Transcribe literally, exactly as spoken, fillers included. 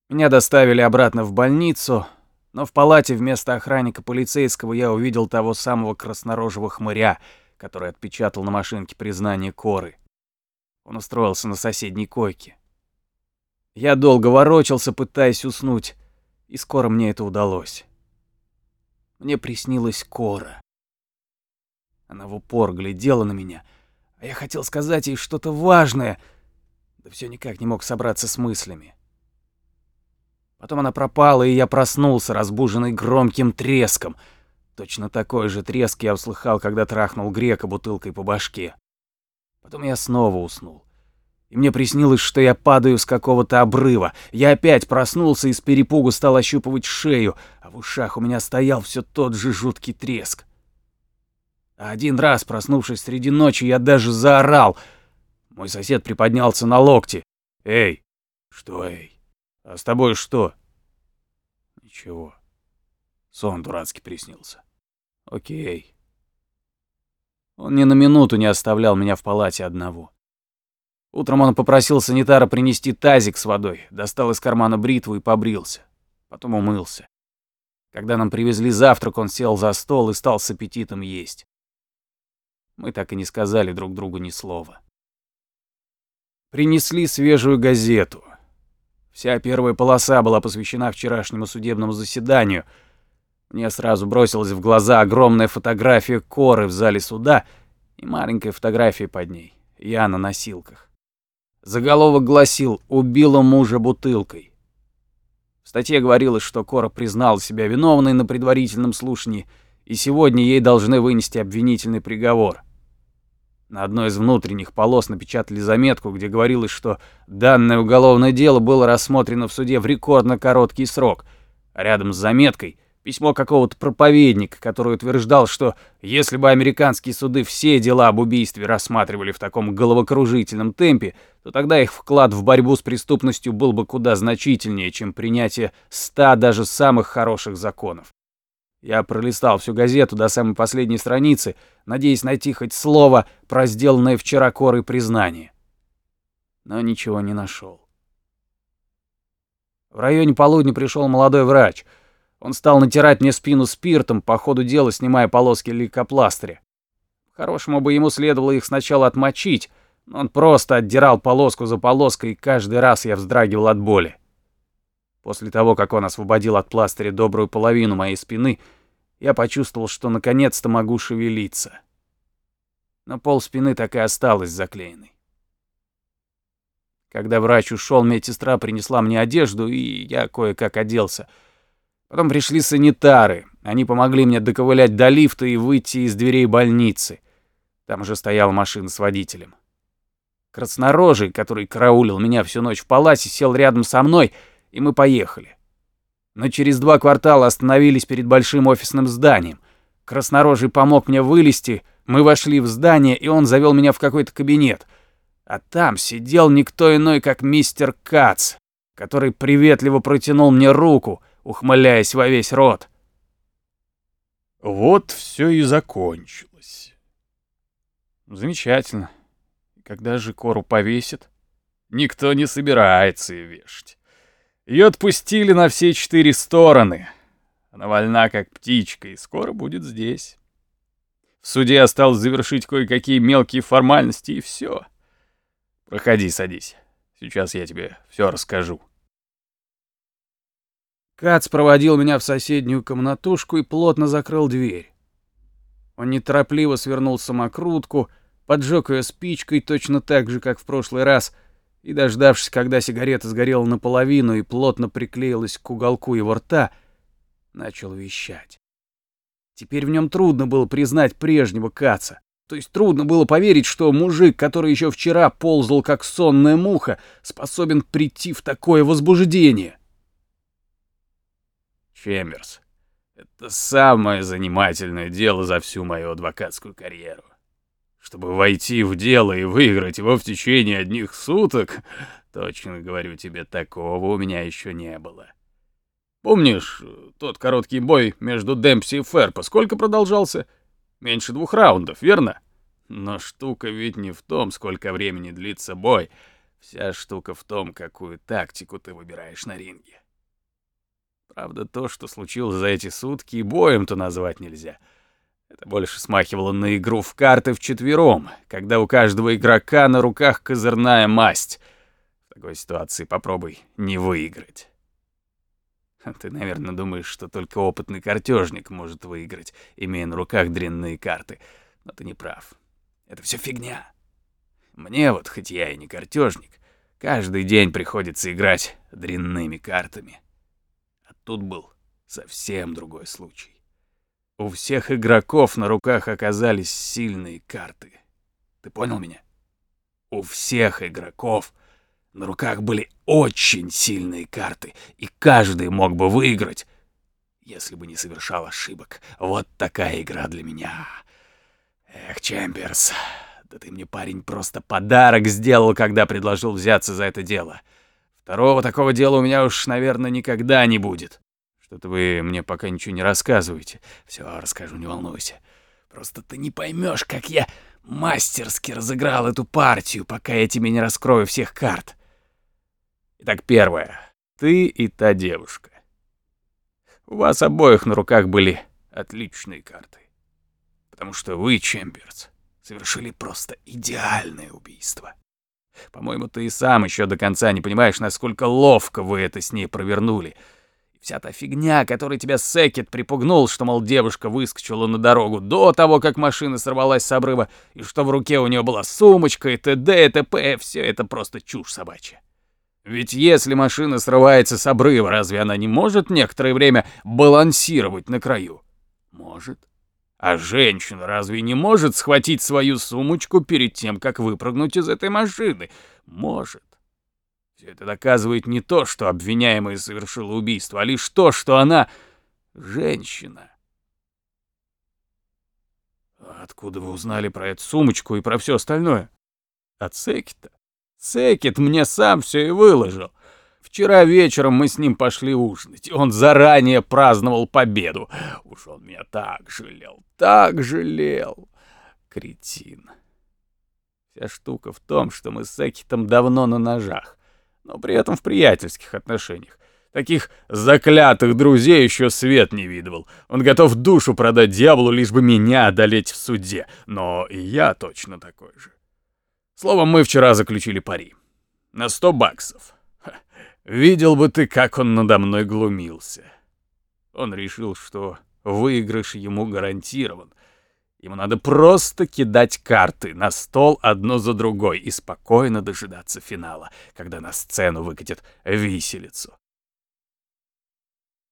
Меня доставили обратно в больницу, но в палате вместо охранника полицейского я увидел того самого краснорожего хмыря, который отпечатал на машинке признание Коры. Он устроился на соседней койке. Я долго ворочался, пытаясь уснуть, и скоро мне это удалось. Мне приснилась Кора. Она в упор глядела на меня, а я хотел сказать ей что-то важное, да все никак не мог собраться с мыслями. Потом она пропала, и я проснулся, разбуженный громким треском. Точно такой же треск я услыхал, когда трахнул грека бутылкой по башке. Потом я снова уснул. И мне приснилось, что я падаю с какого-то обрыва. Я опять проснулся и с перепугу стал ощупывать шею, а в ушах у меня стоял все тот же жуткий треск. А один раз, проснувшись среди ночи, я даже заорал. Мой сосед приподнялся на локте. «Эй!» «Что эй? А с тобой что?» «Ничего. Сон дурацкий приснился». «Окей». Он ни на минуту не оставлял меня в палате одного. Утром он попросил санитара принести тазик с водой, достал из кармана бритву и побрился. Потом умылся. Когда нам привезли завтрак, он сел за стол и стал с аппетитом есть. Мы так и не сказали друг другу ни слова. Принесли свежую газету. Вся первая полоса была посвящена вчерашнему судебному заседанию. Мне сразу бросилась в глаза огромная фотография Коры в зале суда и маленькая фотография под ней. Я на носилках. Заголовок гласил «Убила мужа бутылкой». В статье говорилось, что Кора признала себя виновной на предварительном слушании, и сегодня ей должны вынести обвинительный приговор. На одной из внутренних полос напечатали заметку, где говорилось, что данное уголовное дело было рассмотрено в суде в рекордно короткий срок, а рядом с заметкой письмо какого-то проповедника, который утверждал, что если бы американские суды все дела об убийстве рассматривали в таком головокружительном темпе, то тогда их вклад в борьбу с преступностью был бы куда значительнее, чем принятие ста даже самых хороших законов. Я пролистал всю газету до самой последней страницы, надеясь найти хоть слово про сделанное вчера Корой признание. Но ничего не нашел. В районе полудня пришел молодой врач. Он стал натирать мне спину спиртом, по ходу дела снимая полоски лейкопластыря. По-хорошему бы ему следовало их сначала отмочить, но он просто отдирал полоску за полоской, и каждый раз я вздрагивал от боли. После того, как он освободил от пластыря добрую половину моей спины, я почувствовал, что наконец-то могу шевелиться. Но пол спины так и осталась заклеенной. Когда врач ушел, медсестра принесла мне одежду, и я кое-как оделся. Потом пришли санитары. Они помогли мне доковылять до лифта и выйти из дверей больницы. Там уже стояла машина с водителем. Краснорожий, который караулил меня всю ночь в палате, сел рядом со мной, и мы поехали. Но через два квартала остановились перед большим офисным зданием. Краснорожий помог мне вылезти, мы вошли в здание, и он завел меня в какой-то кабинет. А там сидел никто иной, как мистер Кац, который приветливо протянул мне руку, ухмыляясь во весь рот. Вот все и закончилось. Замечательно. Когда же Кору повесят? Никто не собирается ее вешать. Ее отпустили на все четыре стороны. Она вольна, как птичка, и скоро будет здесь. В суде осталось завершить кое-какие мелкие формальности, и все. Проходи, садись. Сейчас я тебе все расскажу. Кац проводил меня в соседнюю комнатушку и плотно закрыл дверь. Он неторопливо свернул самокрутку, поджег ее спичкой точно так же, как в прошлый раз, и, дождавшись, когда сигарета сгорела наполовину и плотно приклеилась к уголку его рта, начал вещать. Теперь в нем трудно было признать прежнего Каца. То есть трудно было поверить, что мужик, который еще вчера ползал как сонная муха, способен прийти в такое возбуждение. Чемберс, это самое занимательное дело за всю мою адвокатскую карьеру. Чтобы войти в дело и выиграть его в течение одних суток, точно говорю тебе, такого у меня еще не было. Помнишь тот короткий бой между Демпси и Ферпо? Сколько продолжался? Меньше двух раундов, верно? Но штука ведь не в том, сколько времени длится бой, Вся штука в том, какую тактику ты выбираешь на ринге. Правда, то, что случилось за эти сутки, и боем-то назвать нельзя. Это больше смахивало на игру в карты вчетвером, когда у каждого игрока на руках козырная масть. В такой ситуации попробуй не выиграть. Ты, наверное, думаешь, что только опытный картежник может выиграть, имея на руках дрянные карты. Но ты не прав. Это все фигня. Мне вот, хоть я и не картежник, каждый день приходится играть дрянными картами. А тут был совсем другой случай. У всех игроков на руках оказались сильные карты. Ты понял меня? У всех игроков на руках были очень сильные карты, и каждый мог бы выиграть, если бы не совершал ошибок. Вот такая игра для меня. Эх, Чемберс, да ты мне, парень, просто подарок сделал, когда предложил взяться за это дело. Второго такого дела у меня уж, наверное, никогда не будет. Что-то вы мне пока ничего не рассказываете. Все, расскажу, не волнуйся. Просто ты не поймешь, как я мастерски разыграл эту партию, пока я тебе не раскрою всех карт. Итак, первое. Ты и та девушка. У вас обоих на руках были отличные карты. Потому что вы, Чемберс, совершили просто идеальное убийство. По-моему, ты и сам еще до конца не понимаешь, насколько ловко вы это с ней провернули. Вся та фигня, которой тебя Секет припугнул, что, мол, девушка выскочила на дорогу до того, как машина сорвалась с обрыва, и что в руке у нее была сумочка и т.д. и т.п. Все это просто чушь собачья. Ведь если машина срывается с обрыва, разве она не может некоторое время балансировать на краю? Может. А женщина разве не может схватить свою сумочку перед тем, как выпрыгнуть из этой машины? Может. Все это доказывает не то, что обвиняемая совершила убийство, а лишь то, что она женщина. А откуда вы узнали про эту сумочку и про все остальное? От Секета. Секет мне сам все и выложил. Вчера вечером мы с ним пошли ужинать, и он заранее праздновал победу. Уж он меня так жалел, так жалел. Кретин. Вся штука в том, что мы с Секетом давно на ножах, но при этом в приятельских отношениях. Таких заклятых друзей еще свет не видывал. Он готов душу продать дьяволу, лишь бы меня одолеть в суде. Но и я точно такой же. Словом, мы вчера заключили пари. На сто баксов. Ха. Видел бы ты, как он надо мной глумился. Он решил, что выигрыш ему гарантирован. Ему надо просто кидать карты на стол одну за другой и спокойно дожидаться финала, когда на сцену выкатят виселицу.